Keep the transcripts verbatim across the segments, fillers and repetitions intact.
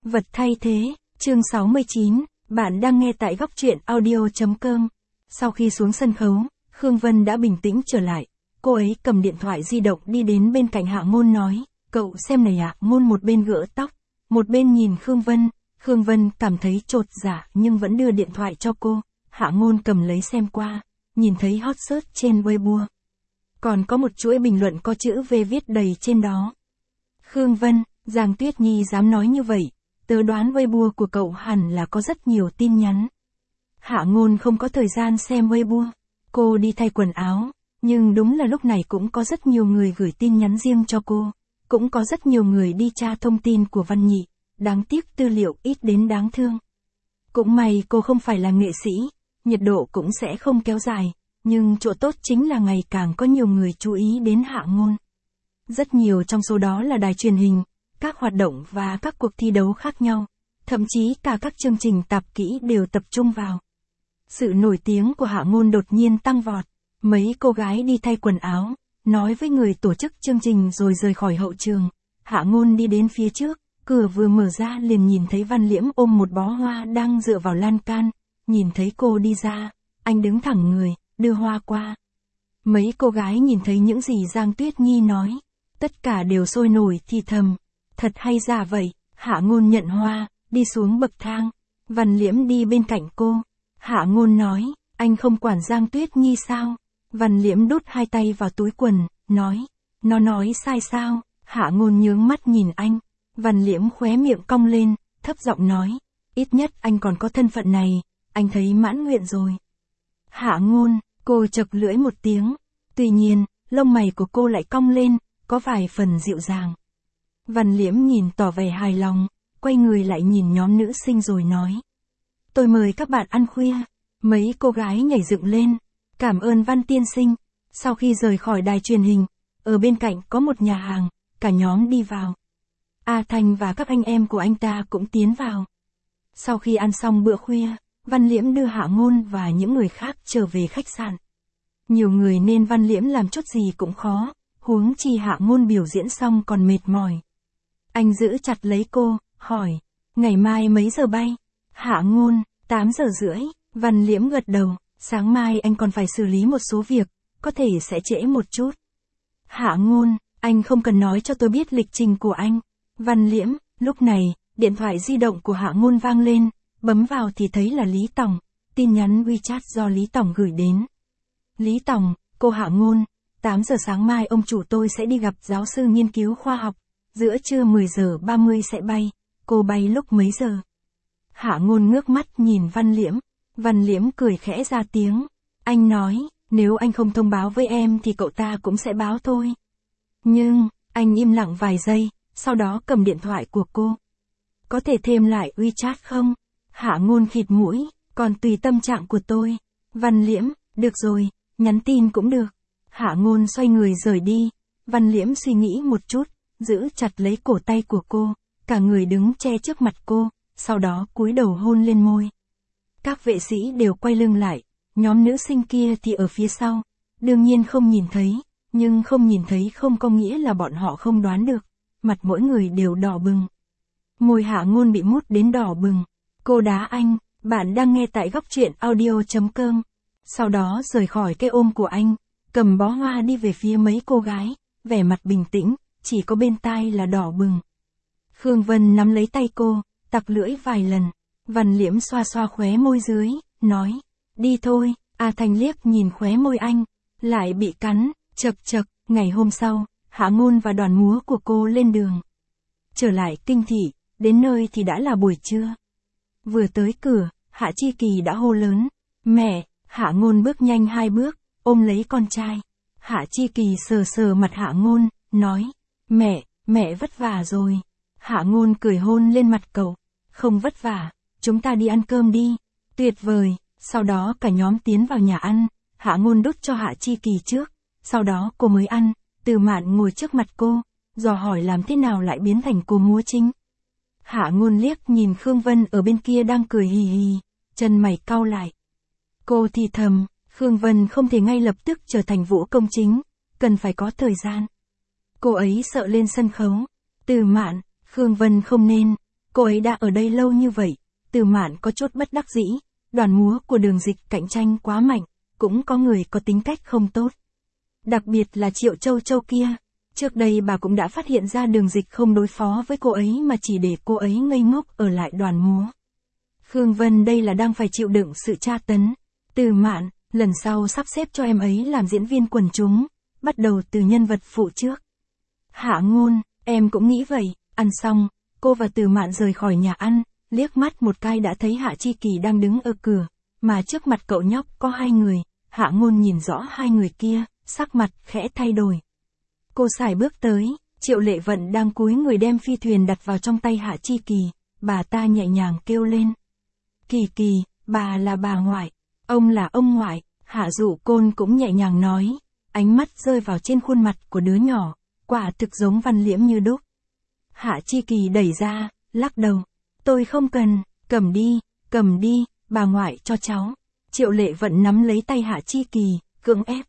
Vật thay thế, chương sáu mươi chín, bạn đang nghe tại góc truyện audio.com. Sau khi xuống sân khấu, Khương Vân đã bình tĩnh trở lại. Cô ấy cầm điện thoại di động đi đến bên cạnh Hạ Ngôn nói, cậu xem này ạ. Ngôn một bên gỡ tóc, một bên nhìn Khương Vân. Khương Vân cảm thấy chột dạ nhưng vẫn đưa điện thoại cho cô. Hạ Ngôn cầm lấy xem qua, nhìn thấy hot search trên Weibo. Còn có một chuỗi bình luận có chữ V viết đầy trên đó. Khương Vân, Giang Tuyết Nhi dám nói như vậy, tớ đoán Weibo của cậu hẳn là có rất nhiều tin nhắn. Hạ Ngôn không có thời gian xem Weibo. Cô đi thay quần áo, nhưng đúng là lúc này cũng có rất nhiều người gửi tin nhắn riêng cho cô. Cũng có rất nhiều người đi tra thông tin của Văn Nhị, đáng tiếc tư liệu ít đến đáng thương. Cũng may cô không phải là nghệ sĩ, nhiệt độ cũng sẽ không kéo dài, nhưng chỗ tốt chính là ngày càng có nhiều người chú ý đến Hạ Ngôn. Rất nhiều trong số đó là đài truyền hình, các hoạt động và các cuộc thi đấu khác nhau, thậm chí cả các chương trình tạp kỹ đều tập trung vào. Sự nổi tiếng của Hạ Ngôn đột nhiên tăng vọt, mấy cô gái đi thay quần áo, nói với người tổ chức chương trình rồi rời khỏi hậu trường. Hạ Ngôn đi đến phía trước, cửa vừa mở ra liền nhìn thấy Văn Liễm ôm một bó hoa đang dựa vào lan can, nhìn thấy cô đi ra, anh đứng thẳng người, đưa hoa qua. Mấy cô gái nhìn thấy những gì Giang Tuyết Nhi nói, tất cả đều sôi nổi thì thầm, thật hay giả vậy. Hạ Ngôn nhận hoa, đi xuống bậc thang, Văn Liễm đi bên cạnh cô. Hạ Ngôn nói, anh không quản Giang Tuyết Nhi sao? Văn Liễm đút hai tay vào túi quần, nói, nó nói sai sao? Hạ Ngôn nhướng mắt nhìn anh, Văn Liễm khóe miệng cong lên, thấp giọng nói, ít nhất anh còn có thân phận này, anh thấy mãn nguyện rồi. Hạ Ngôn, cô chật lưỡi một tiếng, tuy nhiên, lông mày của cô lại cong lên, có vài phần dịu dàng. Văn Liễm nhìn tỏ vẻ hài lòng, quay người lại nhìn nhóm nữ sinh rồi nói, tôi mời các bạn ăn khuya. Mấy cô gái nhảy dựng lên, cảm ơn Văn tiên sinh. Sau khi rời khỏi đài truyền hình, ở bên cạnh có một nhà hàng, cả nhóm đi vào. A Thanh và các anh em của anh ta cũng tiến vào. Sau khi ăn xong bữa khuya, Văn Liễm đưa Hạ Ngôn và những người khác trở về khách sạn. Nhiều người nên Văn Liễm làm chút gì cũng khó, huống chi Hạ Ngôn biểu diễn xong còn mệt mỏi. Anh giữ chặt lấy cô, hỏi, ngày mai mấy giờ bay? Hạ Ngôn, tám giờ rưỡi. Văn Liễm gật đầu, sáng mai anh còn phải xử lý một số việc, có thể sẽ trễ một chút. Hạ Ngôn, anh không cần nói cho tôi biết lịch trình của anh. Văn Liễm, lúc này, điện thoại di động của Hạ Ngôn vang lên, bấm vào thì thấy là Lý Tòng, tin nhắn WeChat do Lý Tòng gửi đến. Lý Tòng, cô Hạ Ngôn, tám giờ sáng mai ông chủ tôi sẽ đi gặp giáo sư nghiên cứu khoa học, giữa trưa mười giờ ba mươi sẽ bay, cô bay lúc mấy giờ? Hạ Ngôn ngước mắt nhìn Văn Liễm, Văn Liễm cười khẽ ra tiếng, anh nói, nếu anh không thông báo với em thì cậu ta cũng sẽ báo thôi. Nhưng, anh im lặng vài giây, sau đó cầm điện thoại của cô. Có thể thêm lại WeChat không? Hạ Ngôn khịt mũi, còn tùy tâm trạng của tôi. Văn Liễm, được rồi, nhắn tin cũng được. Hạ Ngôn xoay người rời đi, Văn Liễm suy nghĩ một chút, giữ chặt lấy cổ tay của cô, cả người đứng che trước mặt cô, sau đó cúi đầu hôn lên môi. Các vệ sĩ đều quay lưng lại, nhóm nữ sinh kia thì ở phía sau, đương nhiên không nhìn thấy, nhưng không nhìn thấy không có nghĩa là bọn họ không đoán được, mặt mỗi người đều đỏ bừng. Môi Hạ Ngôn bị mút đến đỏ bừng, cô đá anh, bạn đang nghe tại góc truyện audio.com, sau đó rời khỏi cái ôm của anh, cầm bó hoa đi về phía mấy cô gái, vẻ mặt bình tĩnh, chỉ có bên tai là đỏ bừng. Khương Vân nắm lấy tay cô, tặc lưỡi vài lần. Văn Liễm xoa xoa khóe môi dưới, nói, đi thôi. A Thanh liếc nhìn khóe môi anh, lại bị cắn, chật chật. Ngày hôm sau, Hạ Ngôn và đoàn múa của cô lên đường. Trở lại kinh thị, đến nơi thì đã là buổi trưa. Vừa tới cửa, Hạ Chi Kỳ đã hô lớn, mẹ. Hạ Ngôn bước nhanh hai bước, ôm lấy con trai. Hạ Chi Kỳ sờ sờ mặt Hạ Ngôn, nói, mẹ, mẹ vất vả rồi. Hạ Ngôn cười hôn lên mặt cậu, không vất vả. Chúng ta đi ăn cơm đi. Tuyệt vời. Sau đó cả nhóm tiến vào nhà ăn, Hạ Ngôn đút cho Hạ Chi Kỳ trước, sau đó cô mới ăn. Từ Mạn ngồi trước mặt cô, dò hỏi làm thế nào lại biến thành cô múa chính. Hạ Ngôn liếc nhìn Khương Vân ở bên kia đang cười hì hì, chân mày cau lại. Cô thì thầm, Khương Vân không thể ngay lập tức trở thành vũ công chính, cần phải có thời gian. Cô ấy sợ lên sân khấu. Từ Mạn, Khương Vân không nên. Cô ấy đã ở đây lâu như vậy, Từ Mạn có chút bất đắc dĩ, đoàn múa của Đường Dịch cạnh tranh quá mạnh, cũng có người có tính cách không tốt. Đặc biệt là Triệu Châu Châu kia, trước đây bà cũng đã phát hiện ra Đường Dịch không đối phó với cô ấy mà chỉ để cô ấy ngây ngốc ở lại đoàn múa. Khương Vân đây là đang phải chịu đựng sự tra tấn. Từ Mạn, lần sau sắp xếp cho em ấy làm diễn viên quần chúng, bắt đầu từ nhân vật phụ trước. Hạ Ngôn, em cũng nghĩ vậy. Ăn xong, cô và Từ Mạn rời khỏi nhà ăn, liếc mắt một cái đã thấy Hạ Chi Kỳ đang đứng ở cửa, mà trước mặt cậu nhóc có hai người. Hạ Ngôn nhìn rõ hai người kia, sắc mặt khẽ thay đổi. Cô sải bước tới, Triệu Lệ Vận đang cúi người đem phi thuyền đặt vào trong tay Hạ Chi Kỳ, bà ta nhẹ nhàng kêu lên. Kỳ Kỳ, bà là bà ngoại, ông là ông ngoại. Hạ Dụ Côn cũng nhẹ nhàng nói, ánh mắt rơi vào trên khuôn mặt của đứa nhỏ, quả thực giống Văn Liễm như đúc. Hạ Chi Kỳ đẩy ra, lắc đầu, tôi không cần, cầm đi, cầm đi, bà ngoại cho cháu. Triệu Lệ Vận nắm lấy tay Hạ Chi Kỳ, cưỡng ép.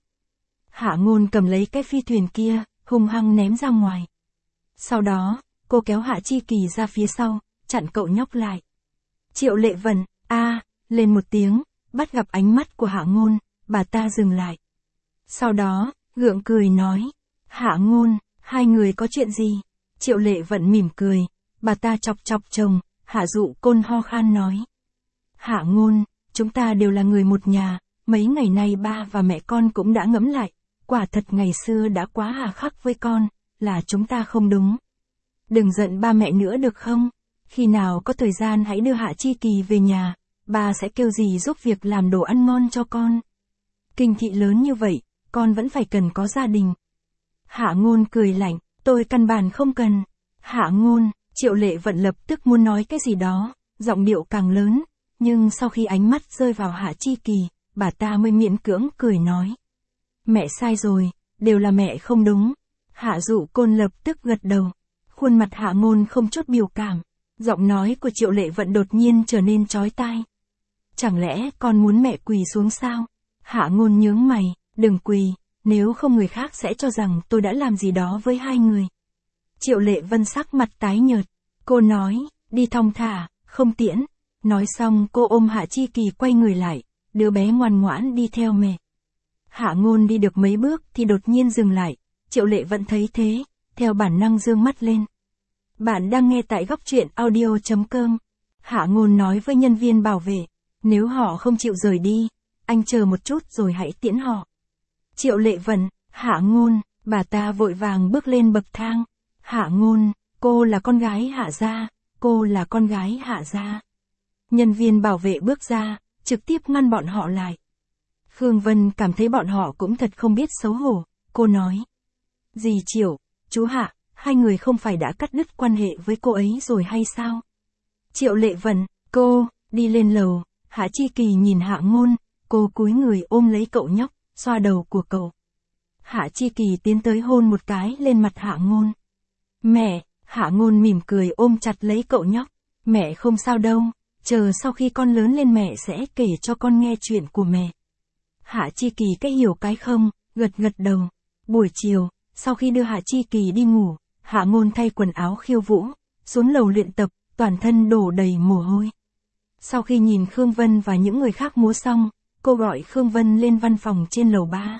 Hạ Ngôn cầm lấy cái phi thuyền kia, hung hăng ném ra ngoài. Sau đó, cô kéo Hạ Chi Kỳ ra phía sau, chặn cậu nhóc lại. Triệu Lệ Vận, a, lên một tiếng, bắt gặp ánh mắt của Hạ Ngôn, bà ta dừng lại. Sau đó, gượng cười nói, Hạ Ngôn, hai người có chuyện gì? Triệu Lệ Vận mỉm cười, bà ta chọc chọc chồng, Hạ Dụ Côn ho khan nói. Hạ Ngôn, chúng ta đều là người một nhà, mấy ngày nay ba và mẹ con cũng đã ngẫm lại, quả thật ngày xưa đã quá hà khắc với con, là chúng ta không đúng. Đừng giận ba mẹ nữa được không? Khi nào có thời gian hãy đưa Hạ Chi Kỳ về nhà, ba sẽ kêu dì giúp việc làm đồ ăn ngon cho con. Kinh thị lớn như vậy, con vẫn phải cần có gia đình. Hạ Ngôn cười lạnh, tôi căn bản không cần. Hạ Ngôn, Triệu Lệ Vận lập tức muốn nói cái gì đó, giọng điệu càng lớn, nhưng sau khi ánh mắt rơi vào Hạ Chi Kỳ, bà ta mới miễn cưỡng cười nói. Mẹ sai rồi, đều là mẹ không đúng. Hạ Dụ Côn lập tức gật đầu. Khuôn mặt Hạ Ngôn không chút biểu cảm, giọng nói của Triệu Lệ Vận đột nhiên trở nên chói tai. Chẳng lẽ con muốn mẹ quỳ xuống sao? Hạ Ngôn nhướng mày, đừng quỳ, nếu không người khác sẽ cho rằng tôi đã làm gì đó với hai người. Triệu Lệ Vân sắc mặt tái nhợt, cô nói, đi thong thả, không tiễn. Nói xong cô ôm Hạ Chi Kỳ quay người lại, đứa bé ngoan ngoãn đi theo mẹ. Hạ Ngôn đi được mấy bước thì đột nhiên dừng lại, Triệu Lệ Vận thấy thế, theo bản năng dương mắt lên. Bạn đang nghe tại góc truyện audio chấm com. Hạ Ngôn nói với nhân viên bảo vệ, nếu họ không chịu rời đi, anh chờ một chút rồi hãy tiễn họ. Triệu Lệ Vận, Hạ Ngôn, bà ta vội vàng bước lên bậc thang. Hạ Ngôn, cô là con gái Hạ gia, cô là con gái Hạ gia. Nhân viên bảo vệ bước ra, trực tiếp ngăn bọn họ lại. Khương Vân cảm thấy bọn họ cũng thật không biết xấu hổ, cô nói. Dì Triệu, chú Hạ, hai người không phải đã cắt đứt quan hệ với cô ấy rồi hay sao? Triệu Lệ Vận, cô, đi lên lầu. Hạ Chi Kỳ nhìn Hạ Ngôn, cô cúi người ôm lấy cậu nhóc, xoa đầu của cậu. Hạ Chi Kỳ tiến tới hôn một cái lên mặt Hạ Ngôn. Mẹ, Hạ Ngôn mỉm cười ôm chặt lấy cậu nhóc. Mẹ không sao đâu, chờ sau khi con lớn lên mẹ sẽ kể cho con nghe chuyện của mẹ. Hạ Chi Kỳ cái hiểu cái không, gật gật đầu. Buổi chiều, sau khi đưa Hạ Chi Kỳ đi ngủ, Hạ Ngôn thay quần áo khiêu vũ, xuống lầu luyện tập, toàn thân đổ đầy mồ hôi. Sau khi nhìn Khương Vân và những người khác múa xong, cô gọi Khương Vân lên văn phòng trên lầu ba.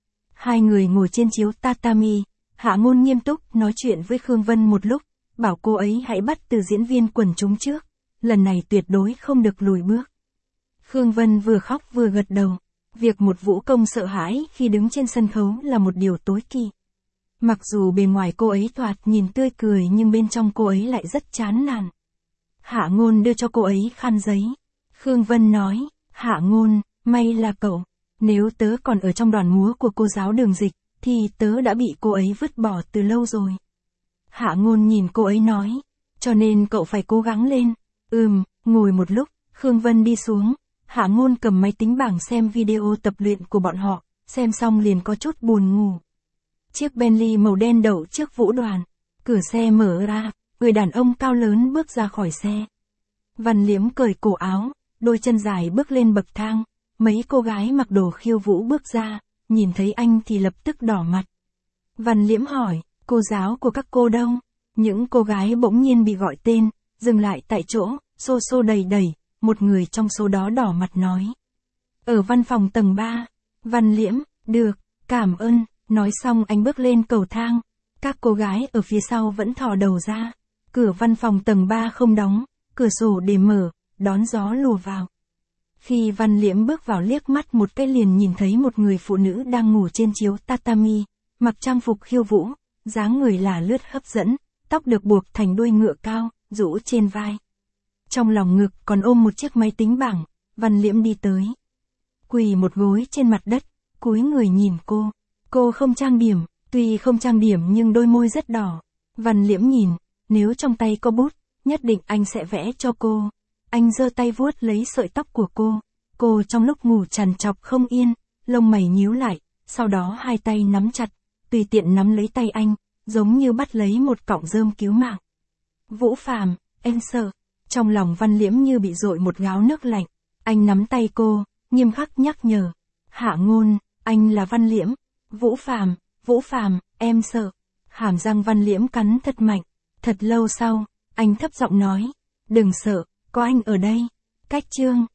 Hai người ngồi trên chiếu tatami, Hạ Ngôn nghiêm túc nói chuyện với Khương Vân một lúc, bảo cô ấy hãy bắt từ diễn viên quần chúng trước, lần này tuyệt đối không được lùi bước. Khương Vân vừa khóc vừa gật đầu, việc một vũ công sợ hãi khi đứng trên sân khấu là một điều tối kỵ. Mặc dù bề ngoài cô ấy thoạt nhìn tươi cười nhưng bên trong cô ấy lại rất chán nản. Hạ Ngôn đưa cho cô ấy khăn giấy. Khương Vân nói, Hạ Ngôn, may là cậu, nếu tớ còn ở trong đoàn múa của cô giáo Đường Dịch, thì tớ đã bị cô ấy vứt bỏ từ lâu rồi. Hạ Ngôn nhìn cô ấy nói, cho nên cậu phải cố gắng lên. Ừm, ngồi một lúc, Khương Vân đi xuống, Hạ Ngôn cầm máy tính bảng xem video tập luyện của bọn họ, xem xong liền có chút buồn ngủ. Chiếc Bentley màu đen đậu trước vũ đoàn, cửa xe mở ra, người đàn ông cao lớn bước ra khỏi xe. Văn Liễm cởi cổ áo, đôi chân dài bước lên bậc thang, mấy cô gái mặc đồ khiêu vũ bước ra, nhìn thấy anh thì lập tức đỏ mặt. Văn Liễm hỏi, cô giáo của các cô đâu? Những cô gái bỗng nhiên bị gọi tên, dừng lại tại chỗ, xô xô đầy đầy, một người trong số đó đỏ mặt nói. Ở văn phòng tầng ba, Văn Liễm, được, cảm ơn, nói xong anh bước lên cầu thang. Các cô gái ở phía sau vẫn thò đầu ra. Cửa văn phòng tầng ba không đóng, cửa sổ để mở, đón gió lùa vào. Khi Văn Liễm bước vào liếc mắt một cái liền nhìn thấy một người phụ nữ đang ngủ trên chiếu tatami, mặc trang phục khiêu vũ, dáng người là lướt hấp dẫn, tóc được buộc thành đuôi ngựa cao, rũ trên vai. Trong lòng ngực còn ôm một chiếc máy tính bảng, Văn Liễm đi tới. Quỳ một gối trên mặt đất, cúi người nhìn cô. Cô không trang điểm, tuy không trang điểm nhưng đôi môi rất đỏ. Văn Liễm nhìn, nếu trong tay có bút, nhất định anh sẽ vẽ cho cô. Anh giơ tay vuốt lấy sợi tóc của cô. Cô trong lúc ngủ trằn trọc không yên, lông mày nhíu lại, sau đó hai tay nắm chặt, tùy tiện nắm lấy tay anh, giống như bắt lấy một cọng rơm cứu mạng. Vũ Phàm, em sợ. Trong lòng Văn Liễm như bị dội một gáo nước lạnh. Anh nắm tay cô, nghiêm khắc nhắc nhở. Hạ Ngôn, anh là Văn Liễm. Vũ Phàm, Vũ Phàm, em sợ. Hàm răng Văn Liễm cắn thật mạnh. Thật lâu sau, anh thấp giọng nói. Đừng sợ, có anh ở đây. Cách chương.